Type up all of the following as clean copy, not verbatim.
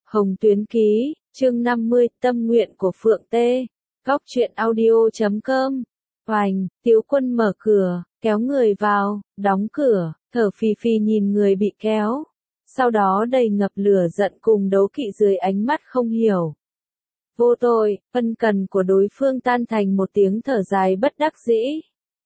Hồng Tuyến Ký, chương 50, tâm nguyện của Phượng Tê, góc truyện audio.com. Oành, Tiếu Quân mở cửa, kéo người vào, đóng cửa, thở phì phì nhìn người bị kéo. Sau đó đầy ngập lửa giận cùng đấu kỵ dưới ánh mắt không hiểu. Vô tội, ân cần của đối phương tan thành một tiếng thở dài bất đắc dĩ.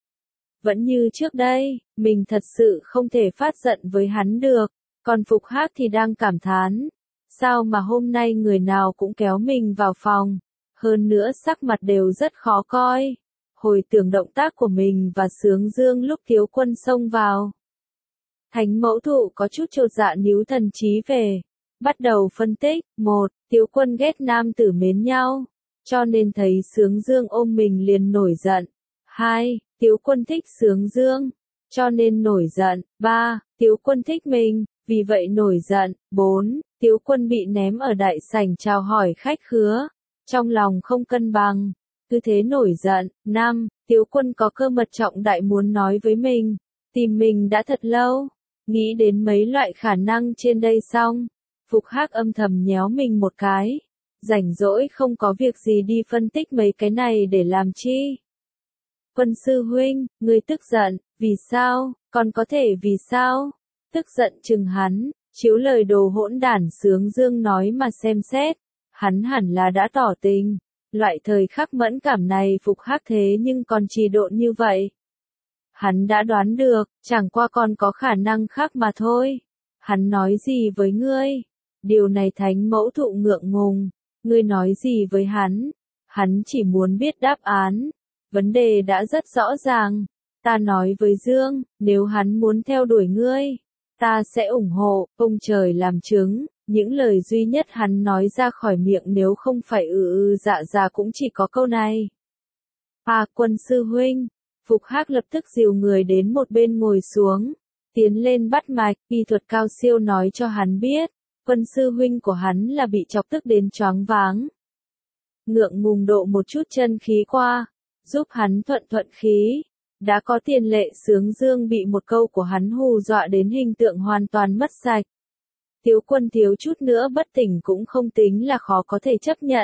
Vẫn như trước đây, mình thật sự không thể phát giận với hắn được, còn Phục Hắc thì đang cảm thán. Sao mà hôm nay người nào cũng kéo mình vào phòng, hơn nữa sắc mặt đều rất khó coi. Hồi tưởng động tác của mình và Sướng Dương lúc Tiếu Quân xông vào. Thánh mẫu thụ có chút chột dạ níu thần trí về. Bắt đầu phân tích, 1. Tiếu Quân ghét nam tử mến nhau, cho nên thấy Sướng Dương ôm mình liền nổi giận. 2. Tiếu Quân thích Sướng Dương, cho nên nổi giận. 3. Tiếu Quân thích mình, vì vậy nổi giận. 4. Tiếu Quân bị ném ở đại sảnh chào hỏi khách khứa, trong lòng không cân bằng, cứ thế nổi giận. 5. Tiếu Quân có cơ mật trọng đại muốn nói với mình, tìm mình đã thật lâu, nghĩ đến mấy loại khả năng trên đây xong, Phục Hắc âm thầm nhéo mình một cái, rảnh rỗi không có việc gì đi phân tích mấy cái này để làm chi. Quân sư huynh, ngươi tức giận, vì sao, còn có thể vì sao? Tức giận chừng hắn, chiếu lời đồ hỗn đản Sướng Dương nói mà xem xét, hắn hẳn là đã tỏ tình. Loại thời khắc mẫn cảm này Phục Hắc thế nhưng còn trì độn như vậy. Hắn đã đoán được, chẳng qua còn có khả năng khác mà thôi. Hắn nói gì với ngươi? Điều này thánh mẫu thụ ngượng ngùng. Ngươi nói gì với hắn? Hắn chỉ muốn biết đáp án. Vấn đề đã rất rõ ràng. Ta nói với Dương, nếu hắn muốn theo đuổi ngươi, ta sẽ ủng hộ, ông trời làm chứng. Những lời duy nhất hắn nói ra khỏi miệng nếu không phải dạ cũng chỉ có câu này. Quân sư huynh. Phục Hắc lập tức dìu người đến một bên ngồi xuống, tiến lên bắt mạch, y thuật cao siêu nói cho hắn biết, quân sư huynh của hắn là bị chọc tức đến choáng váng. Ngượng ngùng độ một chút chân khí qua, giúp hắn thuận khí. Đã có tiền lệ Sướng Dương bị một câu của hắn hù dọa đến hình tượng hoàn toàn mất sạch. Tiếu Quân thiếu chút nữa bất tỉnh cũng không tính là khó có thể chấp nhận.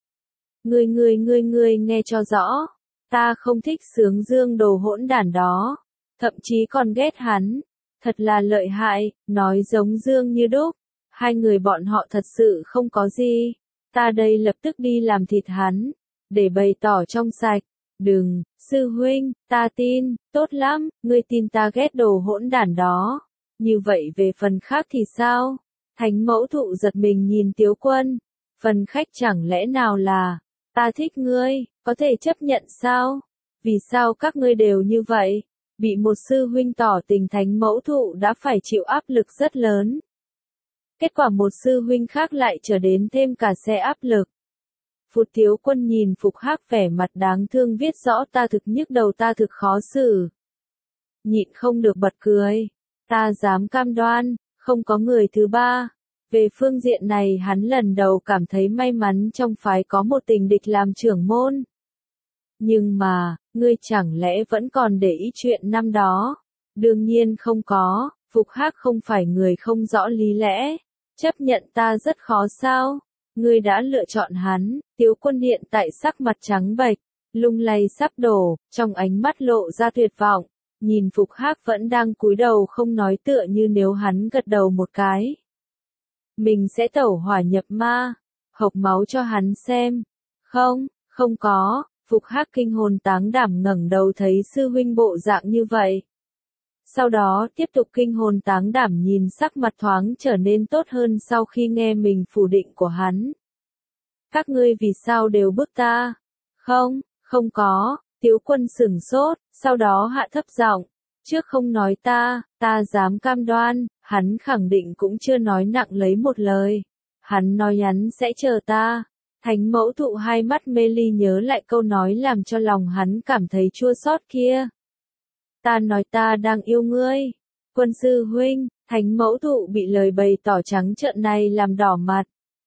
Ngươi nghe cho rõ. Ta không thích Sướng Dương đồ hỗn đản đó. Thậm chí còn ghét hắn. Thật là lợi hại, nói giống Dương như đúc. Hai người bọn họ thật sự không có gì. Ta đây lập tức đi làm thịt hắn. Để bày tỏ trong sạch. Đừng, sư huynh, ta tin, tốt lắm, ngươi tin ta ghét đồ hỗn đản đó. Như vậy về phần khác thì sao? Thánh mẫu thụ giật mình nhìn Tiếu Quân. Phần khách chẳng lẽ nào là, ta thích ngươi, có thể chấp nhận sao? Vì sao các ngươi đều như vậy? Bị một sư huynh tỏ tình thánh mẫu thụ đã phải chịu áp lực rất lớn. Kết quả một sư huynh khác lại trở đến thêm cả xe áp lực. Phụt Tiếu Quân nhìn Phục Hắc vẻ mặt đáng thương viết rõ ta thực nhức đầu ta thực khó xử. Nhịn không được bật cười. Ta dám cam đoan, không có người thứ ba. Về phương diện này hắn lần đầu cảm thấy may mắn trong phái có một tình địch làm trưởng môn. Nhưng mà, ngươi chẳng lẽ vẫn còn để ý chuyện năm đó? Đương nhiên không có, Phục Hắc không phải người không rõ lý lẽ. Chấp nhận ta rất khó sao? Ngươi đã lựa chọn hắn. Tiếu Quân hiện tại sắc mặt trắng bệch, lung lay sắp đổ, trong ánh mắt lộ ra tuyệt vọng. Nhìn Phục Hắc vẫn đang cúi đầu không nói tựa như nếu hắn gật đầu một cái, mình sẽ tẩu hỏa nhập ma, hộc máu cho hắn xem. Không có, Phục Hắc kinh hồn táng đảm ngẩng đầu thấy sư huynh bộ dạng như vậy. Sau đó tiếp tục kinh hồn táng đảm nhìn sắc mặt thoáng trở nên tốt hơn sau khi nghe mình phủ định của hắn. Các ngươi vì sao đều bức ta? Không có, Tiếu Quân sửng sốt, sau đó hạ thấp giọng, trước không nói ta dám cam đoan, hắn khẳng định cũng chưa nói nặng lấy một lời. Hắn nói hắn sẽ chờ ta. Thánh mẫu thụ hai mắt mê ly nhớ lại câu nói làm cho lòng hắn cảm thấy chua xót kia. Ta nói ta đang yêu ngươi. Quân sư huynh, thánh mẫu thụ bị lời bày tỏ trắng trợn này làm đỏ mặt.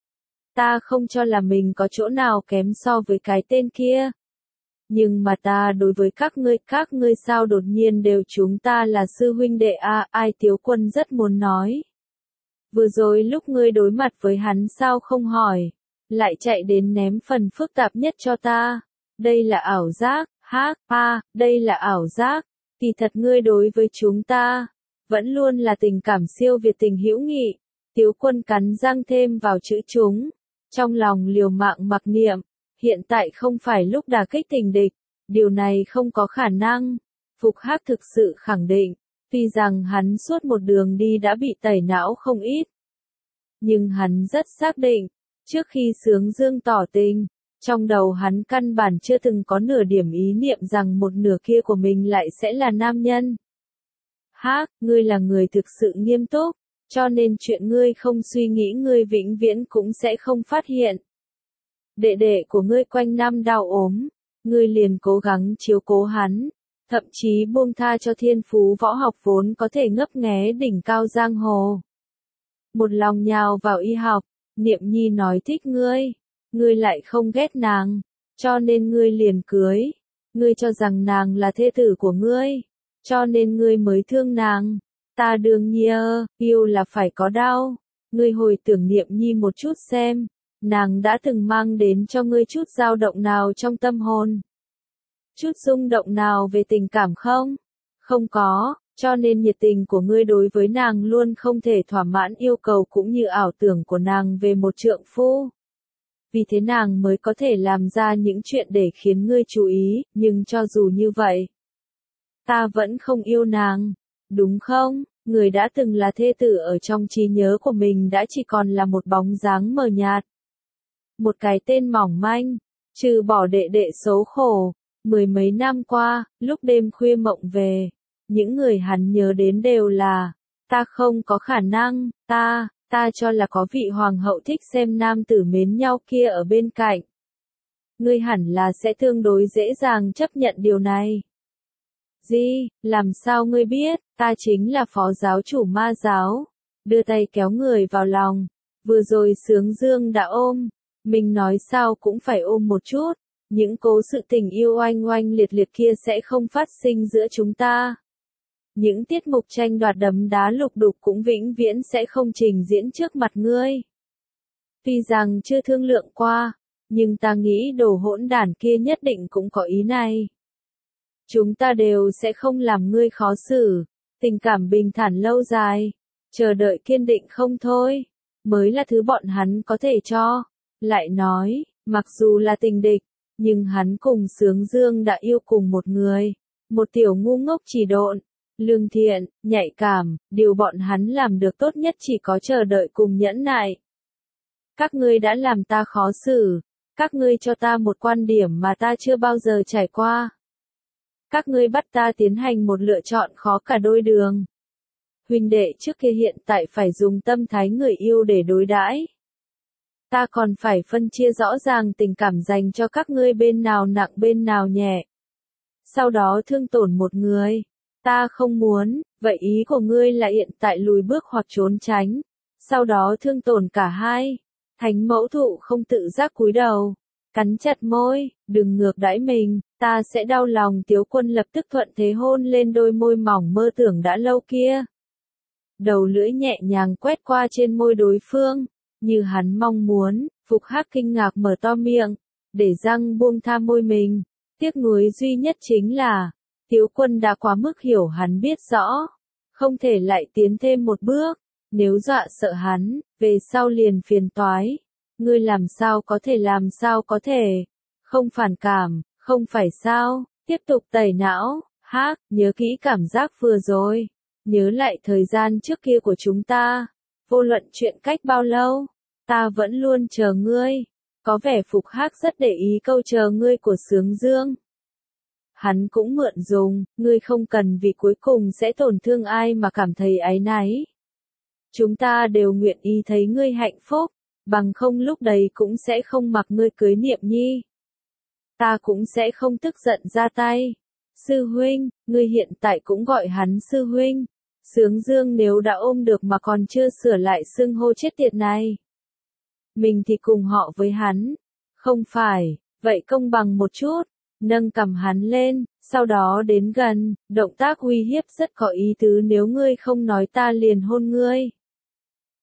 Ta không cho là mình có chỗ nào kém so với cái tên kia. Nhưng mà ta đối với các ngươi sao đột nhiên đều chúng ta là sư huynh đệ ai Tiếu Quân rất muốn nói. Vừa rồi lúc ngươi đối mặt với hắn sao không hỏi, lại chạy đến ném phần phức tạp nhất cho ta. Đây là ảo giác, đây là ảo giác. Kỳ thật ngươi đối với chúng ta, vẫn luôn là tình cảm siêu việt tình hữu nghị. Tiếu Quân cắn răng thêm vào chữ chúng, trong lòng liều mạng mặc niệm, hiện tại không phải lúc đả kích tình địch, điều này không có khả năng. Phục Hắc thực sự khẳng định, tuy rằng hắn suốt một đường đi đã bị tẩy não không ít, nhưng hắn rất xác định, trước khi Sướng Dương tỏ tình, trong đầu hắn căn bản chưa từng có nửa điểm ý niệm rằng một nửa kia của mình lại sẽ là nam nhân. Ngươi là người thực sự nghiêm túc, cho nên chuyện ngươi không suy nghĩ ngươi vĩnh viễn cũng sẽ không phát hiện. Đệ đệ của ngươi quanh năm đau ốm, ngươi liền cố gắng chiếu cố hắn, thậm chí buông tha cho thiên phú võ học vốn có thể ngấp nghé đỉnh cao giang hồ. Một lòng nhào vào y học, Niệm Nhi nói thích ngươi lại không ghét nàng, cho nên ngươi liền cưới. Ngươi cho rằng nàng là thê tử của ngươi, cho nên ngươi mới thương nàng. Ta đương nhiên, yêu là phải có đau. Ngươi hồi tưởng Niệm Nhi một chút xem, nàng đã từng mang đến cho ngươi chút dao động nào trong tâm hồn? Chút rung động nào về tình cảm không? Không có, cho nên nhiệt tình của ngươi đối với nàng luôn không thể thỏa mãn yêu cầu cũng như ảo tưởng của nàng về một trượng phu. Vì thế nàng mới có thể làm ra những chuyện để khiến ngươi chú ý, nhưng cho dù như vậy, ta vẫn không yêu nàng, đúng không? Người đã từng là thê tử ở trong trí nhớ của mình đã chỉ còn là một bóng dáng mờ nhạt. Một cái tên mỏng manh, trừ bỏ đệ đệ xấu khổ, mười mấy năm qua, lúc đêm khuya mộng về, những người hắn nhớ đến đều là, ta không có khả năng, ta cho là có vị hoàng hậu thích xem nam tử mến nhau kia ở bên cạnh. Ngươi hẳn là sẽ tương đối dễ dàng chấp nhận điều này. Làm sao ngươi biết, ta chính là phó giáo chủ ma giáo. Đưa tay kéo người vào lòng, vừa rồi Sướng Dương đã ôm, mình nói sao cũng phải ôm một chút, những cố sự tình yêu oanh oanh liệt liệt kia sẽ không phát sinh giữa chúng ta. Những tiết mục tranh đoạt đấm đá lục đục cũng vĩnh viễn sẽ không trình diễn trước mặt ngươi. Tuy rằng chưa thương lượng qua, nhưng ta nghĩ đồ hỗn đản kia nhất định cũng có ý này. Chúng ta đều sẽ không làm ngươi khó xử, tình cảm bình thản lâu dài, chờ đợi kiên định không thôi, mới là thứ bọn hắn có thể cho. Lại nói, mặc dù là tình địch, nhưng hắn cùng Sướng Dương đã yêu cùng một người, một tiểu ngu ngốc chỉ độn, lương thiện, nhạy cảm, điều bọn hắn làm được tốt nhất chỉ có chờ đợi cùng nhẫn nại. Các ngươi đã làm ta khó xử, các ngươi cho ta một quan điểm mà ta chưa bao giờ trải qua. Các ngươi bắt ta tiến hành một lựa chọn khó cả đôi đường. Huynh đệ trước kia hiện tại phải dùng tâm thái người yêu để đối đãi. Ta còn phải phân chia rõ ràng tình cảm dành cho các ngươi bên nào nặng bên nào nhẹ. Sau đó thương tổn một người. Ta không muốn, vậy ý của ngươi là hiện tại lùi bước hoặc trốn tránh. Sau đó thương tổn cả hai. Thánh mẫu thụ không tự giác cúi đầu. Cắn chặt môi, đừng ngược đãi mình, ta sẽ đau lòng. Tiếu Quân lập tức thuận thế hôn lên đôi môi mỏng mơ tưởng đã lâu kia. Đầu lưỡi nhẹ nhàng quét qua trên môi đối phương, như hắn mong muốn. Phục Hắc kinh ngạc mở to miệng, để răng buông tha môi mình. Tiếc nuối duy nhất chính là, Tiếu Quân đã quá mức hiểu hắn biết rõ, không thể lại tiến thêm một bước, nếu dọa sợ hắn, về sau liền phiền toái. Ngươi làm sao có thể, không phản cảm, không phải sao, tiếp tục tẩy não, nhớ kỹ cảm giác vừa rồi, nhớ lại thời gian trước kia của chúng ta, vô luận chuyện cách bao lâu, ta vẫn luôn chờ ngươi. Có vẻ Phục Hắc rất để ý câu chờ ngươi của Sướng Dương. Hắn cũng mượn dùng, ngươi không cần vì cuối cùng sẽ tổn thương ai mà cảm thấy áy náy. Chúng ta đều nguyện ý thấy ngươi hạnh phúc, bằng không lúc đấy cũng sẽ không mặc ngươi cưới Niệm Nhi. Ta cũng sẽ không tức giận ra tay. Sư huynh, ngươi hiện tại cũng gọi hắn sư huynh. Sướng Dương nếu đã ôm được mà còn chưa sửa lại xưng hô chết tiệt này. Mình thì cùng họ với hắn. Không phải, vậy công bằng một chút. Nâng cầm hắn lên, sau đó đến gần, động tác uy hiếp rất có ý tứ, nếu ngươi không nói ta liền hôn ngươi.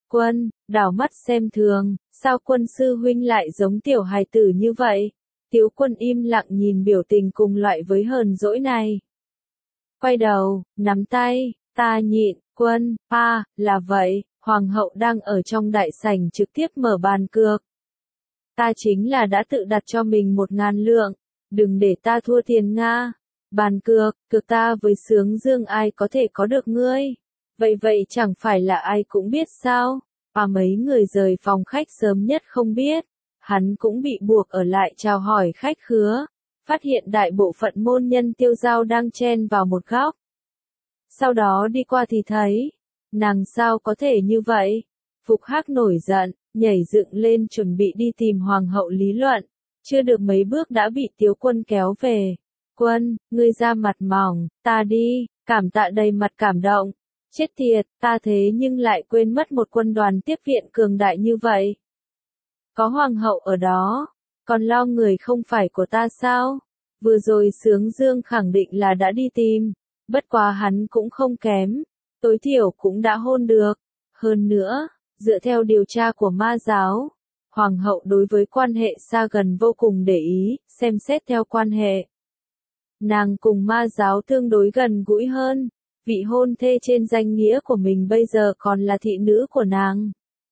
Quân, đảo mắt xem thường, sao quân sư huynh lại giống tiểu hài tử như vậy? Tiếu Quân im lặng nhìn biểu tình cùng loại với hờn dỗi này. Quay đầu, nắm tay, ta nhịn, Quân, là vậy, hoàng hậu đang ở trong đại sảnh trực tiếp mở bàn cược. Ta chính là đã tự đặt cho mình 1.000 lượng, đừng để ta thua tiền Nga. Bàn cược, cược ta với Sướng Dương ai có thể có được ngươi. Vậy chẳng phải là ai cũng biết sao? Mấy người rời phòng khách sớm nhất không biết. Hắn cũng bị buộc ở lại chào hỏi khách khứa. Phát hiện đại bộ phận môn nhân Tiêu Giao đang chen vào một góc. Sau đó đi qua thì thấy, nàng sao có thể như vậy? Phục Hắc nổi giận, nhảy dựng lên chuẩn bị đi tìm hoàng hậu lý luận. Chưa được mấy bước đã bị Tiếu Quân kéo về. Quân, ngươi ra mặt mỏng, ta đi, cảm tạ đầy mặt cảm động. Chết tiệt, ta thế nhưng lại quên mất một quân đoàn tiếp viện cường đại như vậy. Có hoàng hậu ở đó, còn lo người không phải của ta sao? Vừa rồi Sướng Dương khẳng định là đã đi tìm, bất quá hắn cũng không kém, tối thiểu cũng đã hôn được. Hơn nữa, dựa theo điều tra của ma giáo, hoàng hậu đối với quan hệ xa gần vô cùng để ý, xem xét theo quan hệ. Nàng cùng ma giáo tương đối gần gũi hơn, vị hôn thê trên danh nghĩa của mình bây giờ còn là thị nữ của nàng.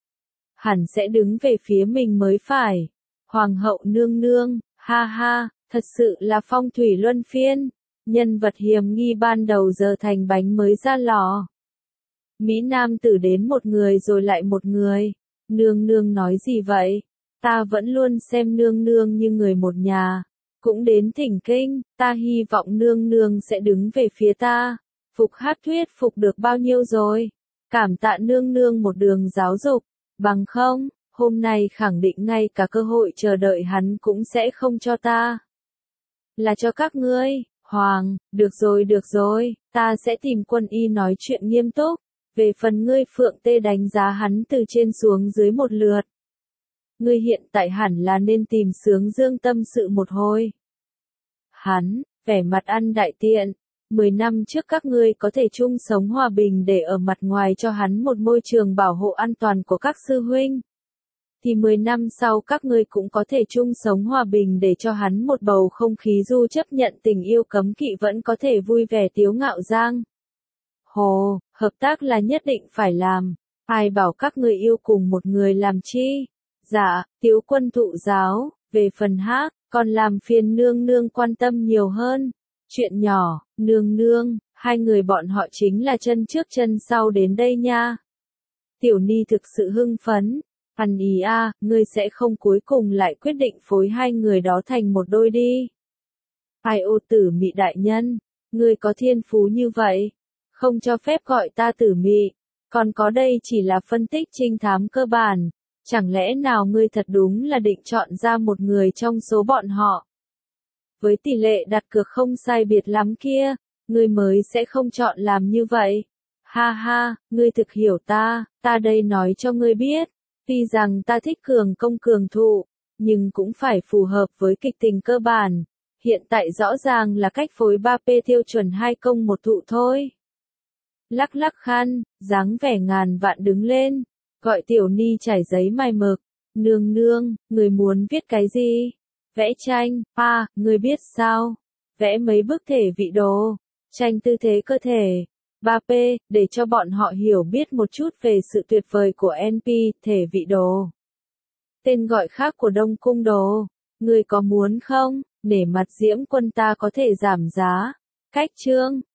Hẳn sẽ đứng về phía mình mới phải. Hoàng hậu nương nương, ha ha, thật sự là phong thủy luân phiên. Nhân vật hiểm nghi ban đầu giờ thành bánh mới ra lò. Mỹ Nam tử đến một người rồi lại một người. Nương nương nói gì vậy? Ta vẫn luôn xem nương nương như người một nhà. Cũng đến thỉnh kinh, ta hy vọng nương nương sẽ đứng về phía ta. Phục Hắc thuyết phục được bao nhiêu rồi? Cảm tạ nương nương một đường giáo dục. Bằng không, hôm nay khẳng định ngay cả cơ hội chờ đợi hắn cũng sẽ không cho ta. Là cho các ngươi, Hoàng, được rồi, ta sẽ tìm Quân Y nói chuyện nghiêm túc. Về phần ngươi Phượng Tê đánh giá hắn từ trên xuống dưới một lượt. Ngươi hiện tại hẳn là nên tìm Sướng Dương tâm sự một hồi. Hắn, vẻ mặt ăn đại tiện. 10 năm trước các ngươi có thể chung sống hòa bình để ở mặt ngoài cho hắn một môi trường bảo hộ an toàn của các sư huynh. Thì 10 năm sau các ngươi cũng có thể chung sống hòa bình để cho hắn một bầu không khí du chấp nhận tình yêu cấm kỵ vẫn có thể vui vẻ tiếu ngạo giang. Hồ, hợp tác là nhất định phải làm. Ai bảo các ngươi yêu cùng một người làm chi? Dạ, Tiếu Quân thụ giáo, về phần Hắc, còn làm phiền nương nương quan tâm nhiều hơn. Chuyện nhỏ, nương nương, hai người bọn họ chính là chân trước chân sau đến đây nha. Tiểu Ni thực sự hưng phấn. Ăn ý ngươi sẽ không cuối cùng lại quyết định phối hai người đó thành một đôi đi. Ai ô Tử Mị đại nhân, ngươi có thiên phú như vậy, không cho phép gọi ta Tử Mị, còn có đây chỉ là phân tích trinh thám cơ bản, chẳng lẽ nào ngươi thật đúng là định chọn ra một người trong số bọn họ. Với tỷ lệ đặt cược không sai biệt lắm kia, ngươi mới sẽ không chọn làm như vậy. Ha ha, ngươi thực hiểu ta đây nói cho ngươi biết. Tuy rằng ta thích cường công cường thụ, nhưng cũng phải phù hợp với kịch tình cơ bản. Hiện tại rõ ràng là cách phối 3P tiêu chuẩn 2 công 1 thụ thôi. Lắc lắc khăn, dáng vẻ ngàn vạn đứng lên, gọi Tiểu Ni trải giấy mài mực. Nương nương, người muốn viết cái gì? Vẽ tranh, người biết sao? Vẽ mấy bức thể vị đồ, tranh tư thế cơ thể. 3P, để cho bọn họ hiểu biết một chút về sự tuyệt vời của NP, thể vị đồ. Tên gọi khác của Đông Cung đồ. Người có muốn không? Nể mặt Diễm Quân ta có thể giảm giá. Cách chương.